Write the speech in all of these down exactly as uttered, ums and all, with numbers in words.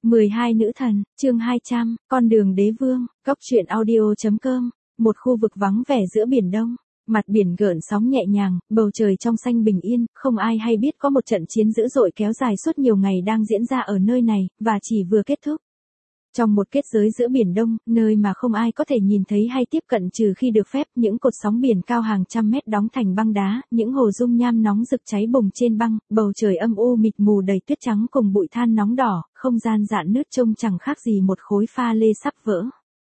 mười hai nữ thần, chương hai trăm, con đường đế vương, góc truyện audio.com, một khu vực vắng vẻ giữa biển Đông. Mặt biển gợn sóng nhẹ nhàng, bầu trời trong xanh bình yên, không ai hay biết có một trận chiến dữ dội kéo dài suốt nhiều ngày đang diễn ra ở nơi này, và chỉ vừa kết thúc. Trong một kết giới giữa biển Đông, nơi mà không ai có thể nhìn thấy hay tiếp cận trừ khi được phép, những cột sóng biển cao hàng trăm mét đóng thành băng đá, những hồ dung nham nóng rực cháy bùng trên băng, bầu trời âm u mịt mù đầy tuyết trắng cùng bụi than nóng đỏ, không gian rạn nứt trông chẳng khác gì một khối pha lê sắp vỡ.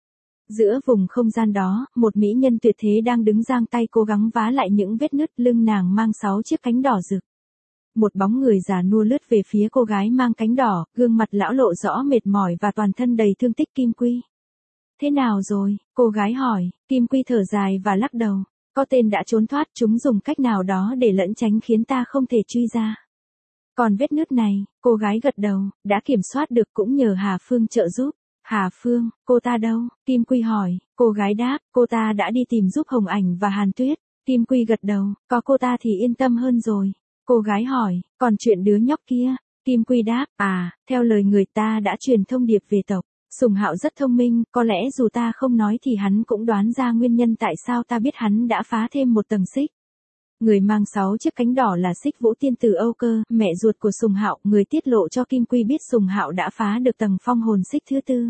Giữa vùng không gian đó, một mỹ nhân tuyệt thế đang đứng giang tay cố gắng vá lại những vết nứt, lưng nàng mang sáu chiếc cánh đỏ rực. Một bóng người già nua lướt về phía cô gái mang cánh đỏ, gương mặt lão lộ rõ mệt mỏi và toàn thân đầy thương tích. Kim Quy. Thế nào rồi? Cô gái hỏi. Kim Quy thở dài và lắc đầu. Có tên đã trốn thoát, chúng dùng cách nào đó để lẩn tránh khiến ta không thể truy ra. Còn vết nứt này, cô gái gật đầu, đã kiểm soát được cũng nhờ Hà Phương trợ giúp. Hà Phương, cô ta đâu? Kim Quy hỏi. Cô gái đáp, cô ta đã đi tìm giúp Hồng Ảnh và Hàn Tuyết. Kim Quy gật đầu, có cô ta thì yên tâm hơn rồi. Cô gái hỏi, còn chuyện đứa nhóc kia? Kim Quy đáp, à, theo lời người ta đã truyền thông điệp về tộc. Sùng Hạo rất thông minh, có lẽ dù ta không nói thì hắn cũng đoán ra nguyên nhân tại sao ta biết hắn đã phá thêm một tầng xích. Người mang sáu chiếc cánh đỏ là Xích Vũ Tiên Tử Âu Cơ, mẹ ruột của Sùng Hạo, người tiết lộ cho Kim Quy biết Sùng Hạo đã phá được tầng phong hồn xích thứ tư.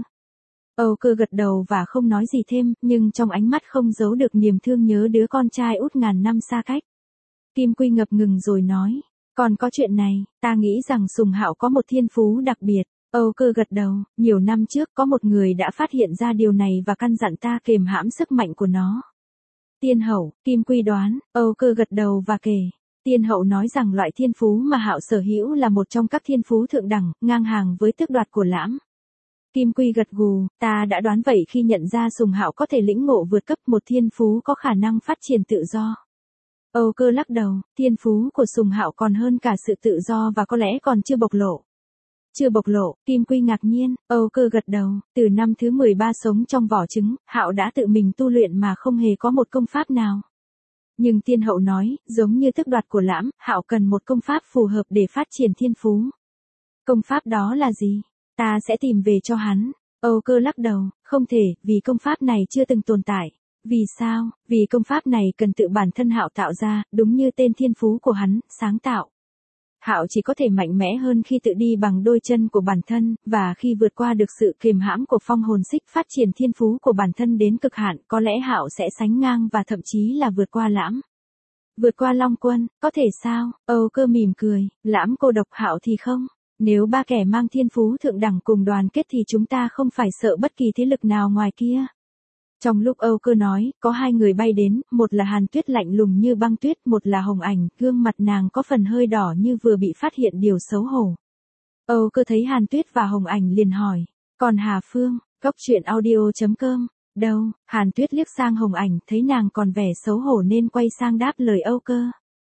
Âu Cơ gật đầu và không nói gì thêm, nhưng trong ánh mắt không giấu được niềm thương nhớ đứa con trai út ngàn năm xa cách. Kim Quy ngập ngừng rồi nói, còn có chuyện này, ta nghĩ rằng Sùng Hạo có một thiên phú đặc biệt. Âu Cơ gật đầu, nhiều năm trước có một người đã phát hiện ra điều này và căn dặn ta kiềm hãm sức mạnh của nó. Tiên hậu, Kim Quy đoán, Âu Cơ gật đầu và kể. Tiên hậu nói rằng loại thiên phú mà Hạo sở hữu là một trong các thiên phú thượng đẳng, ngang hàng với tước đoạt của Lãm. Kim Quy gật gù, ta đã đoán vậy khi nhận ra Sùng Hạo có thể lĩnh ngộ vượt cấp một thiên phú có khả năng phát triển tự do. Âu Cơ lắc đầu, thiên phú của Sùng Hạo còn hơn cả sự tự do và có lẽ còn chưa bộc lộ. Chưa bộc lộ, Kim Quy ngạc nhiên, Âu Cơ gật đầu, từ năm thứ mười ba sống trong vỏ trứng, Hạo đã tự mình tu luyện mà không hề có một công pháp nào. Nhưng tiên hậu nói, giống như tước đoạt của Lãm, Hạo cần một công pháp phù hợp để phát triển thiên phú. Công pháp đó là gì? Ta sẽ tìm về cho hắn. Âu Cơ lắc đầu, không thể, vì công pháp này chưa từng tồn tại. Vì sao? Vì công pháp này cần tự bản thân Hạo tạo ra, đúng như tên thiên phú của hắn, sáng tạo. Hạo chỉ có thể mạnh mẽ hơn khi tự đi bằng đôi chân của bản thân, và khi vượt qua được sự kiềm hãm của phong hồn xích, phát triển thiên phú của bản thân đến cực hạn, có lẽ Hạo sẽ sánh ngang và thậm chí là vượt qua Lãm. Vượt qua Long Quân, có thể sao? Âu Cơ mỉm cười, Lãm cô độc, Hạo thì không. Nếu ba kẻ mang thiên phú thượng đẳng cùng đoàn kết thì chúng ta không phải sợ bất kỳ thế lực nào ngoài kia. Trong lúc Âu Cơ nói, có hai người bay đến, một là Hàn Tuyết lạnh lùng như băng tuyết, một là Hồng Ảnh, gương mặt nàng có phần hơi đỏ như vừa bị phát hiện điều xấu hổ. Âu Cơ thấy Hàn Tuyết và Hồng Ảnh liền hỏi, còn Hà Phương, góc truyện audio.com, đâu? Hàn Tuyết liếc sang Hồng Ảnh, thấy nàng còn vẻ xấu hổ nên quay sang đáp lời Âu Cơ.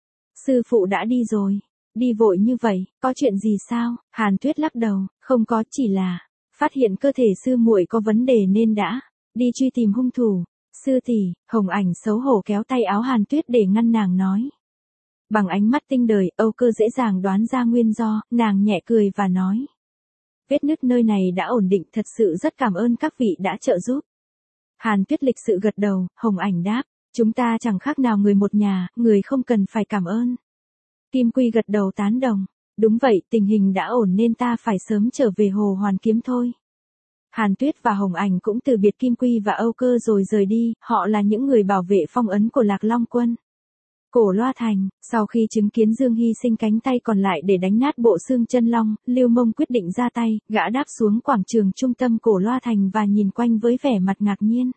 Sư phụ đã đi rồi. Đi vội như vậy, có chuyện gì sao? Hàn Tuyết lắc đầu, không có, chỉ là phát hiện cơ thể sư muội có vấn đề nên đã đi truy tìm hung thủ. Sư tỷ, Hồng Ảnh xấu hổ kéo tay áo Hàn Tuyết để ngăn nàng nói. Bằng ánh mắt tinh đời, Âu Cơ dễ dàng đoán ra nguyên do, nàng nhẹ cười và nói. Vết nứt nơi này đã ổn định, thật sự rất cảm ơn các vị đã trợ giúp. Hàn Tuyết lịch sự gật đầu, Hồng Ảnh đáp, chúng ta chẳng khác nào người một nhà, người không cần phải cảm ơn. Kim Quy gật đầu tán đồng, đúng vậy, tình hình đã ổn nên ta phải sớm trở về Hồ Hoàn Kiếm thôi. Hàn Tuyết và Hồng Ảnh cũng từ biệt Kim Quy và Âu Cơ rồi rời đi, họ là những người bảo vệ phong ấn của Lạc Long Quân. Cổ Loa Thành, sau khi chứng kiến Dương hy sinh cánh tay còn lại để đánh nát bộ xương chân long, Lưu Mông quyết định ra tay, gã đáp xuống quảng trường trung tâm Cổ Loa Thành và nhìn quanh với vẻ mặt ngạc nhiên.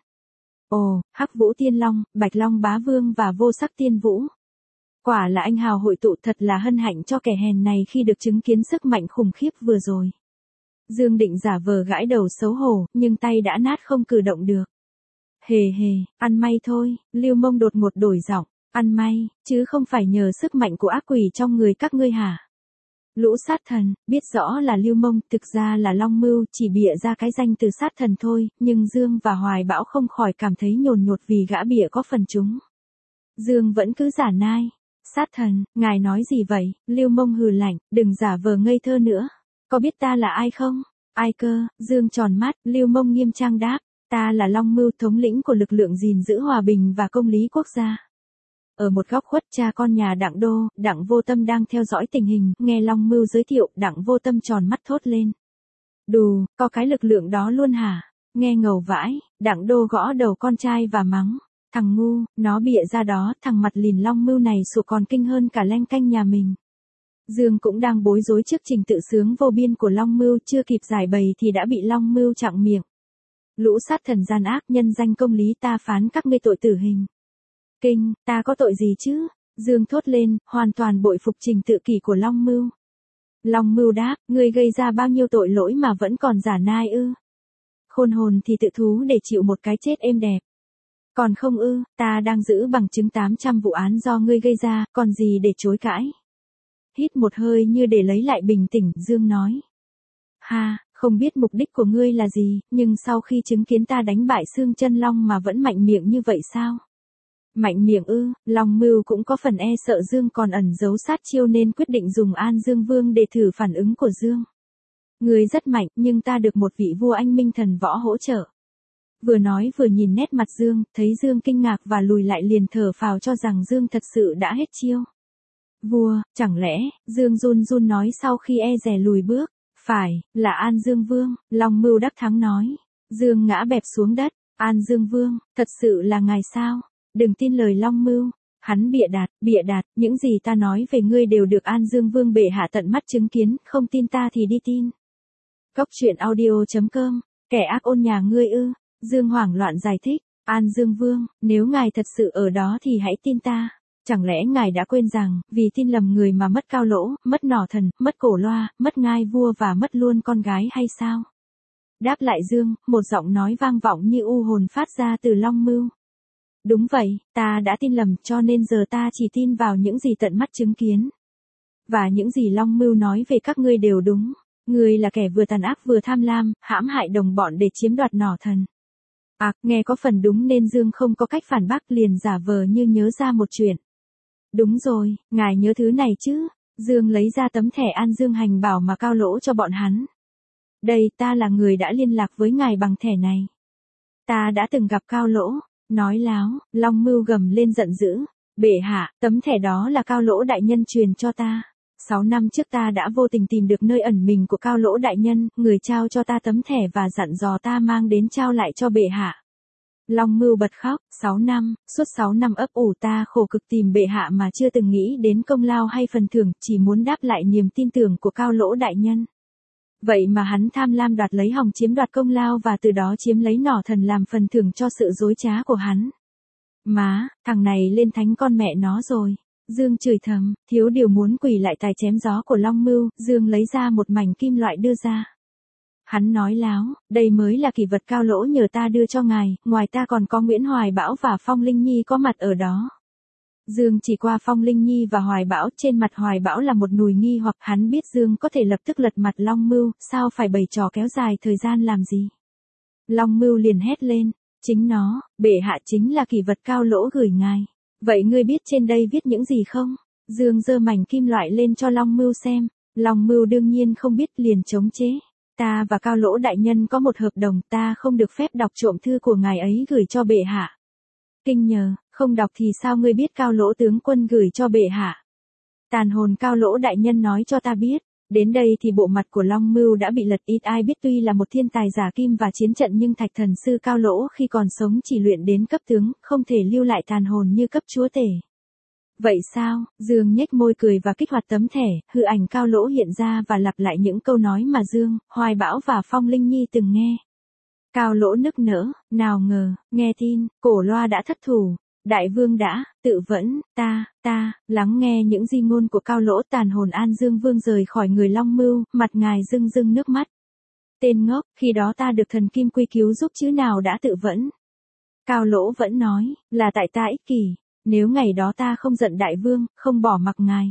Ồ, Hắc Vũ Tiên Long, Bạch Long Bá Vương và Vô Sắc Tiên Vũ. Quả là anh hào hội tụ, thật là hân hạnh cho kẻ hèn này khi được chứng kiến sức mạnh khủng khiếp vừa rồi. Dương định giả vờ gãi đầu xấu hổ, nhưng tay đã nát không cử động được. Hề hề, ăn may thôi, Lưu Mông đột ngột đổi giọng, ăn may, chứ không phải nhờ sức mạnh của ác quỷ trong người các ngươi hả? Lũ sát thần, biết rõ là Lưu Mông, thực ra là Long Mưu, chỉ bịa ra cái danh từ sát thần thôi, nhưng Dương và Hoài Bão không khỏi cảm thấy nhồn nhột vì gã bịa có phần chúng. Dương vẫn cứ giả nai. Sát thần, ngài nói gì vậy? Lưu Mông hừ lạnh, đừng giả vờ ngây thơ nữa. Có biết ta là ai không? Ai cơ? Dương tròn mắt, Lưu Mông nghiêm trang đáp, ta là Long Mưu, thống lĩnh của lực lượng gìn giữ hòa bình và công lý quốc gia. Ở một góc khuất, cha con nhà Đặng Đô, Đặng Vô Tâm đang theo dõi tình hình, nghe Long Mưu giới thiệu, Đặng Vô Tâm tròn mắt thốt lên. Đù, có cái lực lượng đó luôn hả? Nghe ngầu vãi, Đặng Đô gõ đầu con trai và mắng. Thằng ngu, nó bịa ra đó, thằng mặt lìn Long Mưu này sủa còn kinh hơn cả Leng Canh nhà mình. Dương cũng đang bối rối trước trình tự sướng vô biên của Long Mưu, chưa kịp giải bày thì đã bị Long Mưu chặn miệng. Lũ sát thần gian ác, nhân danh công lý ta phán các ngươi tội tử hình. Kinh, ta có tội gì chứ? Dương thốt lên, hoàn toàn bội phục trình tự kỷ của Long Mưu. Long Mưu đáp, ngươi gây ra bao nhiêu tội lỗi mà vẫn còn giả nai ư? Khôn hồn thì tự thú để chịu một cái chết êm đẹp. Còn không ư, ta đang giữ bằng chứng tám trăm vụ án do ngươi gây ra, còn gì để chối cãi? Hít một hơi như để lấy lại bình tĩnh, Dương nói. Ha, không biết mục đích của ngươi là gì, nhưng sau khi chứng kiến ta đánh bại Xương Chân Long mà vẫn mạnh miệng như vậy sao? Mạnh miệng ư? Long Mưu cũng có phần e sợ Dương còn ẩn giấu sát chiêu nên quyết định dùng An Dương Vương để thử phản ứng của Dương. Ngươi rất mạnh, nhưng ta được một vị vua anh minh thần võ hỗ trợ. Vừa nói vừa nhìn nét mặt Dương, thấy Dương kinh ngạc và lùi lại liền thở phào cho rằng Dương thật sự đã hết chiêu. Vua, chẳng lẽ? Dương run run nói sau khi e dè lùi bước. Phải, là An Dương Vương, Long Mưu đắc thắng nói. Dương ngã bẹp xuống đất. An Dương Vương, thật sự là ngài sao? Đừng tin lời Long Mưu. Hắn bịa đặt, bịa đặt, những gì ta nói về ngươi đều được An Dương Vương bệ hạ tận mắt chứng kiến, không tin ta thì đi tin. Cốc truyện audio chấm com, kẻ ác ôn nhà ngươi ư? Dương hoảng loạn giải thích. An Dương Vương, nếu ngài thật sự ở đó thì hãy tin ta. Chẳng lẽ ngài đã quên rằng, vì tin lầm người mà mất Cao Lỗ, mất Nỏ Thần, mất Cổ Loa, mất ngai vua và mất luôn con gái hay sao? Đáp lại Dương, một giọng nói vang vọng như u hồn phát ra từ Long Mưu. Đúng vậy, ta đã tin lầm, cho nên giờ ta chỉ tin vào những gì tận mắt chứng kiến. Và những gì Long Mưu nói về các ngươi đều đúng. Ngươi là kẻ vừa tàn ác vừa tham lam, hãm hại đồng bọn để chiếm đoạt Nỏ Thần. À, nghe có phần đúng nên Dương không có cách phản bác, liền giả vờ như nhớ ra một chuyện. Đúng rồi, ngài nhớ thứ này chứ? Dương lấy ra tấm thẻ An Dương hành bảo mà Cao Lỗ cho bọn hắn. Đây, ta là người đã liên lạc với ngài bằng thẻ này. Ta đã từng gặp Cao Lỗ. Nói láo, Long Mưu gầm lên giận dữ. Bệ hạ, tấm thẻ đó là Cao Lỗ đại nhân truyền cho ta. Sáu năm trước ta đã vô tình tìm được nơi ẩn mình của Cao Lỗ đại nhân, người trao cho ta tấm thẻ và dặn dò ta mang đến trao lại cho bệ hạ. Long Mưu bật khóc. Sáu năm, suốt sáu năm ấp ủ ta khổ cực tìm bệ hạ mà chưa từng nghĩ đến công lao hay phần thưởng, chỉ muốn đáp lại niềm tin tưởng của Cao Lỗ đại nhân. Vậy mà hắn tham lam đoạt lấy hòng chiếm đoạt công lao và từ đó chiếm lấy Nỏ Thần làm phần thưởng cho sự dối trá của hắn. Má, thằng này lên thánh con mẹ nó rồi. Dương chửi thầm, thiếu điều muốn quỳ lại tài chém gió của Long Mưu. Dương lấy ra một mảnh kim loại đưa ra. Hắn nói láo, đây mới là kỷ vật Cao Lỗ nhờ ta đưa cho ngài, ngoài ta còn có Nguyễn Hoài Bão và Phong Linh Nhi có mặt ở đó. Dương chỉ qua Phong Linh Nhi và Hoài Bão, trên mặt Hoài Bão là một nùi nghi hoặc hắn biết Dương có thể lập tức lật mặt Long Mưu, sao phải bày trò kéo dài thời gian làm gì. Long Mưu liền hét lên, chính nó, bệ hạ chính là kỷ vật Cao Lỗ gửi ngài. Vậy ngươi biết trên đây viết những gì không? Dương giơ mảnh kim loại lên cho Long Mưu xem. Long Mưu đương nhiên không biết, liền chống chế. Ta và Cao Lỗ đại nhân có một hợp đồng, ta không được phép đọc trộm thư của ngài ấy gửi cho bệ hạ. Kinh nhờ, không đọc thì sao ngươi biết Cao Lỗ tướng quân gửi cho bệ hạ? Tàn hồn Cao Lỗ đại nhân nói cho ta biết. Đến đây thì bộ mặt của Long Mưu đã bị lật, ít ai biết tuy là một thiên tài giả kim và chiến trận nhưng Thạch Thần sư Cao Lỗ khi còn sống chỉ luyện đến cấp tướng, không thể lưu lại tàn hồn như cấp chúa tể. Vậy sao? Dương nhếch môi cười và kích hoạt tấm thẻ, hư ảnh Cao Lỗ hiện ra và lặp lại những câu nói mà Dương, Hoài Bão và Phong Linh Nhi từng nghe. Cao Lỗ nức nở, nào ngờ, nghe tin, Cổ Loa đã thất thủ. Đại vương đã, tự vẫn, ta, ta, lắng nghe những di ngôn của Cao Lỗ, tàn hồn An Dương Vương rời khỏi người Long Mưu, mặt ngài rưng rưng nước mắt. Tên ngốc, khi đó ta được thần kim quy cứu giúp chứ nào đã tự vẫn. Cao Lỗ vẫn nói, là tại ta ích kỷ, nếu ngày đó ta không giận đại vương, không bỏ mặc ngài.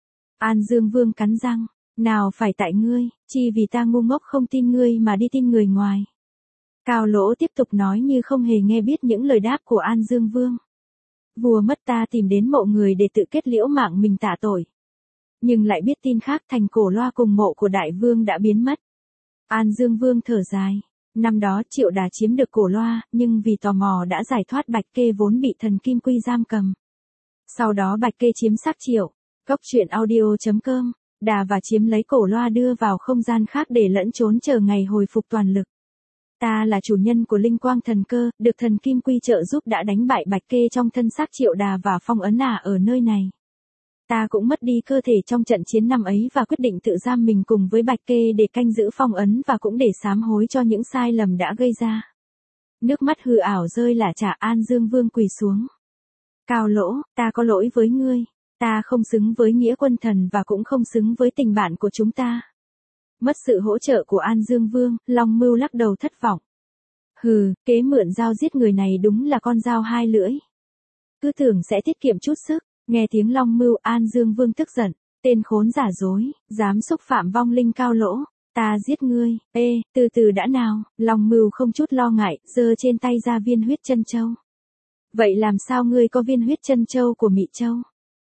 An Dương Vương cắn răng, nào phải tại ngươi, chi vì ta ngu ngốc không tin ngươi mà đi tin người ngoài. Cao Lỗ tiếp tục nói như không hề nghe biết những lời đáp của An Dương Vương. Vua mất ta tìm đến mộ người để tự kết liễu mạng mình tạ tội. Nhưng lại biết tin khác, thành Cổ Loa cùng mộ của đại vương đã biến mất. An Dương Vương thở dài. Năm đó Triệu Đà chiếm được cổ loa, nhưng vì tò mò đã giải thoát Bạch Kê vốn bị thần Kim Quy giam cầm. Sau đó Bạch Kê chiếm xác Triệu. Cốc truyện audio chấm com. Đà và chiếm lấy cổ loa đưa vào không gian khác để lẫn trốn chờ ngày hồi phục toàn lực. Ta là chủ nhân của linh quang thần cơ, được thần Kim Quy trợ giúp đã đánh bại Bạch Kê trong thân xác Triệu Đà và phong ấn ả ở nơi này. Ta cũng mất đi cơ thể trong trận chiến năm ấy và quyết định tự giam mình cùng với Bạch Kê để canh giữ phong ấn và cũng để sám hối cho những sai lầm đã gây ra. Nước mắt hư ảo rơi lả chả. An Dương Vương quỳ xuống. Cao Lỗ, ta có lỗi với ngươi. Ta không xứng với nghĩa quân thần và cũng không xứng với tình bạn của chúng ta. Mất sự hỗ trợ của An Dương Vương, Long Mưu lắc đầu thất vọng. Hừ, kế mượn dao giết người này đúng là con dao hai lưỡi. Cứ tưởng sẽ tiết kiệm chút sức. Nghe tiếng Long Mưu, An Dương Vương tức giận. Tên khốn giả dối, dám xúc phạm vong linh Cao Lỗ. Ta giết ngươi. Ê, từ từ đã nào. Long Mưu không chút lo ngại, giơ trên tay ra viên huyết chân châu. Vậy làm sao ngươi có viên huyết chân châu của Mị Châu?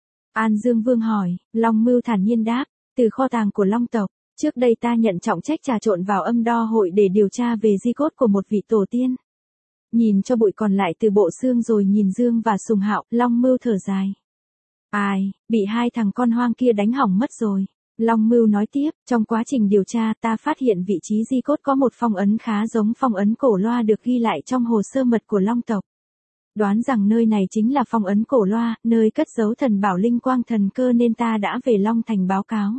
An Dương Vương hỏi. Long Mưu thản nhiên đáp. Từ kho tàng của Long tộc. Trước đây ta nhận trọng trách trà trộn vào âm đo hội để điều tra về di cốt của một vị tổ tiên. Nhìn cho bụi còn lại từ bộ xương rồi nhìn Dương và Sùng Hạo, Long Mưu thở dài. Ai, bị hai thằng con hoang kia đánh hỏng mất rồi. Long Mưu nói tiếp, trong quá trình điều tra ta phát hiện vị trí di cốt có một phong ấn khá giống phong ấn cổ loa được ghi lại trong hồ sơ mật của Long tộc. Đoán rằng nơi này chính là phong ấn cổ loa, nơi cất giấu thần bảo linh quang thần cơ nên ta đã về Long Thành báo cáo.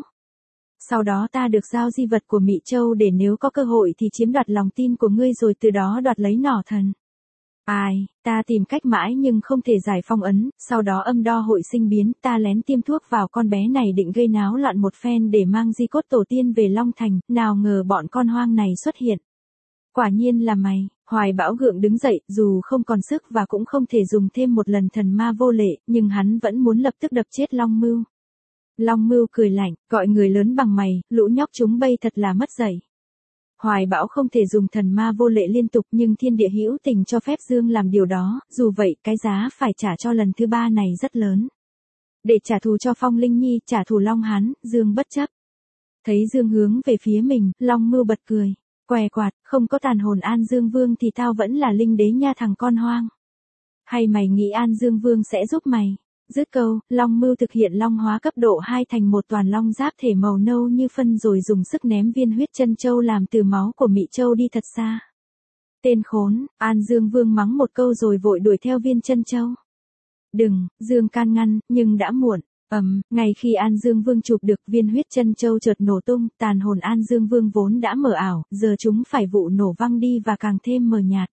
Sau đó ta được giao di vật của Mị Châu để nếu có cơ hội thì chiếm đoạt lòng tin của ngươi rồi từ đó đoạt lấy nỏ thần. Ai, ta tìm cách mãi nhưng không thể giải phong ấn, sau đó âm đo hội sinh biến, ta lén tiêm thuốc vào con bé này định gây náo loạn một phen để mang di cốt tổ tiên về Long Thành, nào ngờ bọn con hoang này xuất hiện. Quả nhiên là mày. Hoài Bão gượng đứng dậy, dù không còn sức và cũng không thể dùng thêm một lần thần ma vô lệ, nhưng hắn vẫn muốn lập tức đập chết Long Mưu. Long Mưu cười lạnh, gọi người lớn bằng mày, lũ nhóc chúng bây thật là mất dạy. Hoài Bão không thể dùng thần ma vô lệ liên tục nhưng thiên địa hữu tình cho phép Dương làm điều đó, dù vậy cái giá phải trả cho lần thứ ba này rất lớn. Để trả thù cho Phong Linh Nhi, trả thù Long Hán, Dương bất chấp. Thấy Dương hướng về phía mình, Long Mưu bật cười. Què quạt, không có tàn hồn An Dương Vương thì tao vẫn là linh đế nha thằng con hoang. Hay mày nghĩ An Dương Vương sẽ giúp mày? Dứt câu, Long Mưu thực hiện long hóa cấp độ hai thành một toàn long giáp thể màu nâu như phân rồi dùng sức ném viên huyết chân châu làm từ máu của Mị Châu đi thật xa. Tên khốn, An Dương Vương mắng một câu rồi vội đuổi theo viên chân châu. Đừng, Dương can ngăn, nhưng đã muộn. Ầm, um, ngay khi An Dương Vương chụp được viên huyết chân châu chợt nổ tung, tàn hồn An Dương Vương vốn đã mờ ảo, giờ chúng phải vụ nổ văng đi và càng thêm mờ nhạt.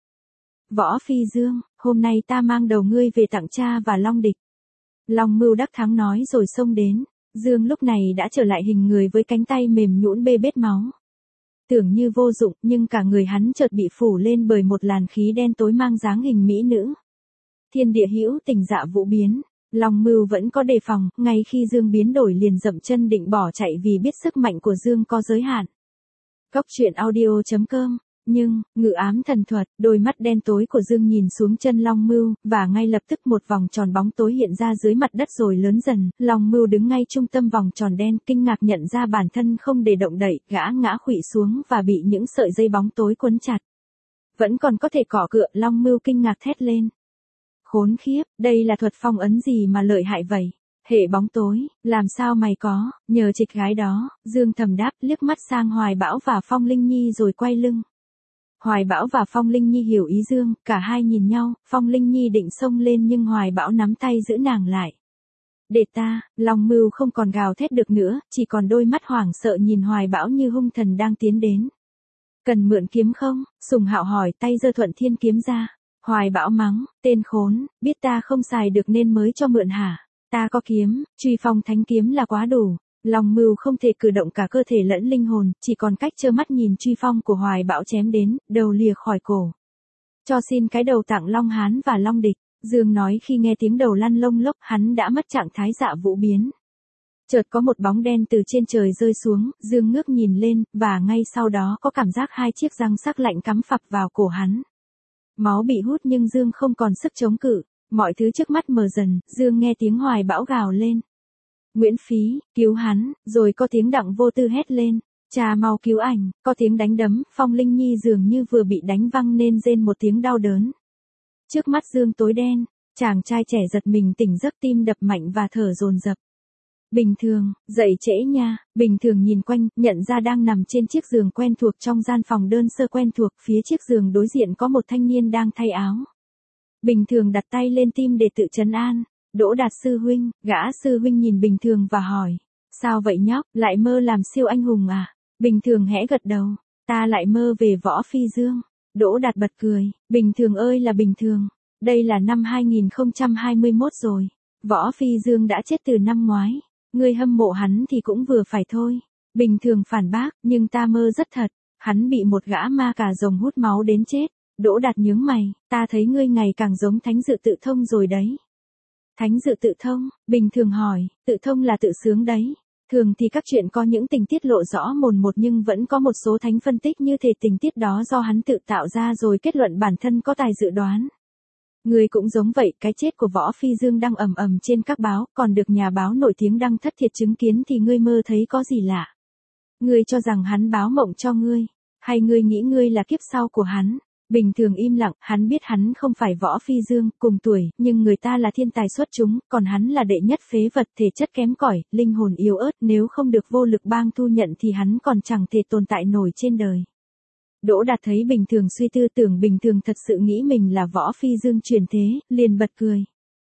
Võ Phi Dương, hôm nay ta mang đầu ngươi về tặng cha và Long địch. Long Mưu đắc thắng nói rồi xông đến. Dương lúc này đã trở lại hình người với cánh tay mềm nhũn bê bết máu. Tưởng như vô dụng, nhưng cả người hắn chợt bị phủ lên bởi một làn khí đen tối mang dáng hình mỹ nữ. Thiên địa hữu tình dạ vũ biến. Long Mưu vẫn có đề phòng, ngay khi Dương biến đổi liền dậm chân định bỏ chạy vì biết sức mạnh của Dương có giới hạn. Cốc truyện audio chấm com. Nhưng, ngự ám thần thuật, đôi mắt đen tối của Dương nhìn xuống chân Long Mưu, và ngay lập tức một vòng tròn bóng tối hiện ra dưới mặt đất rồi lớn dần, Long Mưu đứng ngay trung tâm vòng tròn đen, kinh ngạc nhận ra bản thân không để động đậy, gã ngã khuỵu xuống và bị những sợi dây bóng tối quấn chặt. Vẫn còn có thể cỏ cựa, Long Mưu kinh ngạc thét lên. Khốn khiếp, đây là thuật phong ấn gì mà lợi hại vậy? Hệ bóng tối, làm sao mày có, nhờ trịch gái đó, Dương thầm đáp liếc mắt sang Hoài Bão và Phong Linh Nhi rồi quay lưng. Hoài Bão và Phong Linh Nhi hiểu ý Dương, cả hai nhìn nhau, Phong Linh Nhi định xông lên nhưng Hoài Bão nắm tay giữ nàng lại. Để ta, Long Mưu không còn gào thét được nữa, chỉ còn đôi mắt hoảng sợ nhìn Hoài Bão như hung thần đang tiến đến. Cần mượn kiếm không? Sùng Hạo hỏi, tay giơ Thuận Thiên kiếm ra. Hoài Bão mắng, tên khốn, biết ta không xài được nên mới cho mượn hả? Ta có kiếm, Truy Phong Thánh kiếm là quá đủ. Long Mưu không thể cử động cả cơ thể lẫn linh hồn, chỉ còn cách trơ mắt nhìn truy phong của Hoài Bão chém đến, đầu lìa khỏi cổ. Cho xin cái đầu tặng Long Hán và Long địch, Dương nói khi nghe tiếng đầu lăn lông lốc, hắn đã mất trạng thái dạ vũ biến. Chợt có một bóng đen từ trên trời rơi xuống, Dương ngước nhìn lên, và ngay sau đó có cảm giác hai chiếc răng sắc lạnh cắm phập vào cổ hắn. Máu bị hút nhưng Dương không còn sức chống cự, mọi thứ trước mắt mờ dần, Dương nghe tiếng Hoài Bão gào lên. Nguyễn Phí, cứu hắn, rồi có tiếng Đặng Vô Tư hét lên. Cha mau cứu ảnh, có tiếng đánh đấm, Phong Linh Nhi dường như vừa bị đánh văng nên rên một tiếng đau đớn. Trước mắt Dương tối đen, chàng trai trẻ giật mình tỉnh giấc, tim đập mạnh và thở dồn dập. Bình Thường, dậy trễ nha. Bình Thường nhìn quanh, nhận ra đang nằm trên chiếc giường quen thuộc trong gian phòng đơn sơ quen thuộc, phía chiếc giường đối diện có một thanh niên đang thay áo. Bình Thường đặt tay lên tim để tự trấn an. Đỗ Đạt sư huynh. Gã sư huynh nhìn Bình Thường và hỏi, sao vậy nhóc, lại mơ làm siêu anh hùng à? Bình Thường hẽ gật đầu, ta lại mơ về Võ Phi Dương. Đỗ Đạt bật cười, Bình Thường ơi là Bình Thường, đây là năm hai nghìn không trăm hai mươi mốt rồi, Võ Phi Dương đã chết từ năm ngoái, ngươi hâm mộ hắn thì cũng vừa phải thôi. Bình Thường phản bác, nhưng ta mơ rất thật, hắn bị một gã ma cà rồng hút máu đến chết. Đỗ Đạt nhướng mày, ta thấy ngươi ngày càng giống Thánh Dự Tự Thông rồi đấy. Thánh Dự Tự Thông? Bình Thường hỏi, tự thông là tự sướng đấy. Thường thì các chuyện có những tình tiết lộ rõ mồn một, nhưng vẫn có một số thánh phân tích như thể tình tiết đó do hắn tự tạo ra rồi kết luận bản thân có tài dự đoán. Ngươi cũng giống vậy, cái chết của Võ Phi Dương đăng ầm ầm trên các báo, còn được nhà báo nổi tiếng đăng thất thiệt chứng kiến thì ngươi mơ thấy có gì lạ? Ngươi cho rằng hắn báo mộng cho ngươi, hay ngươi nghĩ ngươi là kiếp sau của hắn? Bình Thường im lặng, hắn biết hắn không phải Võ Phi Dương, cùng tuổi, nhưng người ta là thiên tài xuất chúng, còn hắn là đệ nhất phế vật, thể chất kém cỏi, linh hồn yếu ớt, nếu không được vô lực bang thu nhận thì hắn còn chẳng thể tồn tại nổi trên đời. Đỗ Đạt thấy Bình Thường suy tư, tưởng Bình Thường thật sự nghĩ mình là Võ Phi Dương truyền thế, liền bật cười.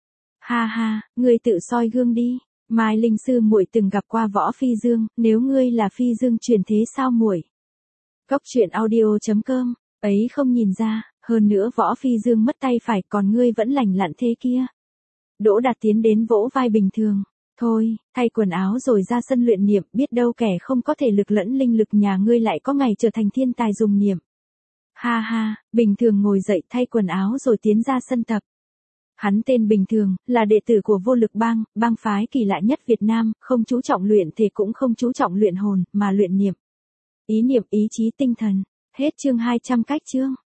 Ha ha, ngươi tự soi gương đi, Mai Linh sư muội từng gặp qua Võ Phi Dương, nếu ngươi là Phi Dương truyền thế sao muội? Cốc truyện audio chấm com. Ấy không nhìn ra, hơn nữa Võ Phi Dương mất tay phải, còn ngươi vẫn lành lặn thế kia. Đỗ Đạt tiến đến vỗ vai Bình Thường. Thôi, thay quần áo rồi ra sân luyện niệm, biết đâu kẻ không có thể lực lẫn linh lực nhà ngươi lại có ngày trở thành thiên tài dùng niệm. Ha ha, Bình Thường ngồi dậy thay quần áo rồi tiến ra sân tập. Hắn tên Bình Thường, là đệ tử của Vô Lực Bang, bang phái kỳ lạ nhất Việt Nam, không chú trọng luyện thể cũng không chú trọng luyện hồn, mà luyện niệm. Ý niệm, ý chí, tinh thần. Hết chương hai trăm cách chương.